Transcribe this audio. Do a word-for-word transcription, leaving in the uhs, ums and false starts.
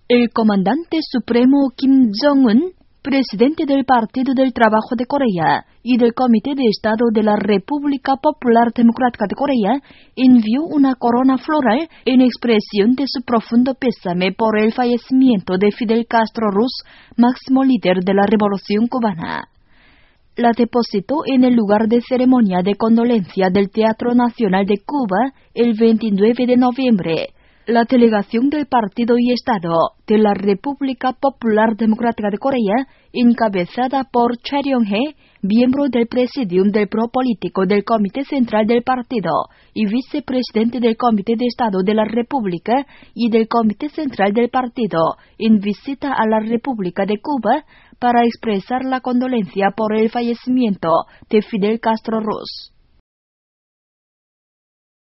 El comandante supremo Kim Jong-un, presidente del Partido del Trabajo de Corea y del Comité de Estado de la República Popular Democrática de Corea, envió una corona floral en expresión de su profundo pésame por el fallecimiento de Fidel Castro Ruz, máximo líder de la Revolución cubana. La depositó en el lugar de ceremonia de condolencia del Teatro Nacional de Cuba el veintinueve de noviembre. La delegación del Partido y Estado de la República Popular Democrática de Corea, encabezada por Cha Ryong-hae, miembro del Presidium del Pro Político del Comité Central del Partido y vicepresidente del Comité de Estado de la República y del Comité Central del Partido, en visita a la República de Cuba para expresar la condolencia por el fallecimiento de Fidel Castro Ruz.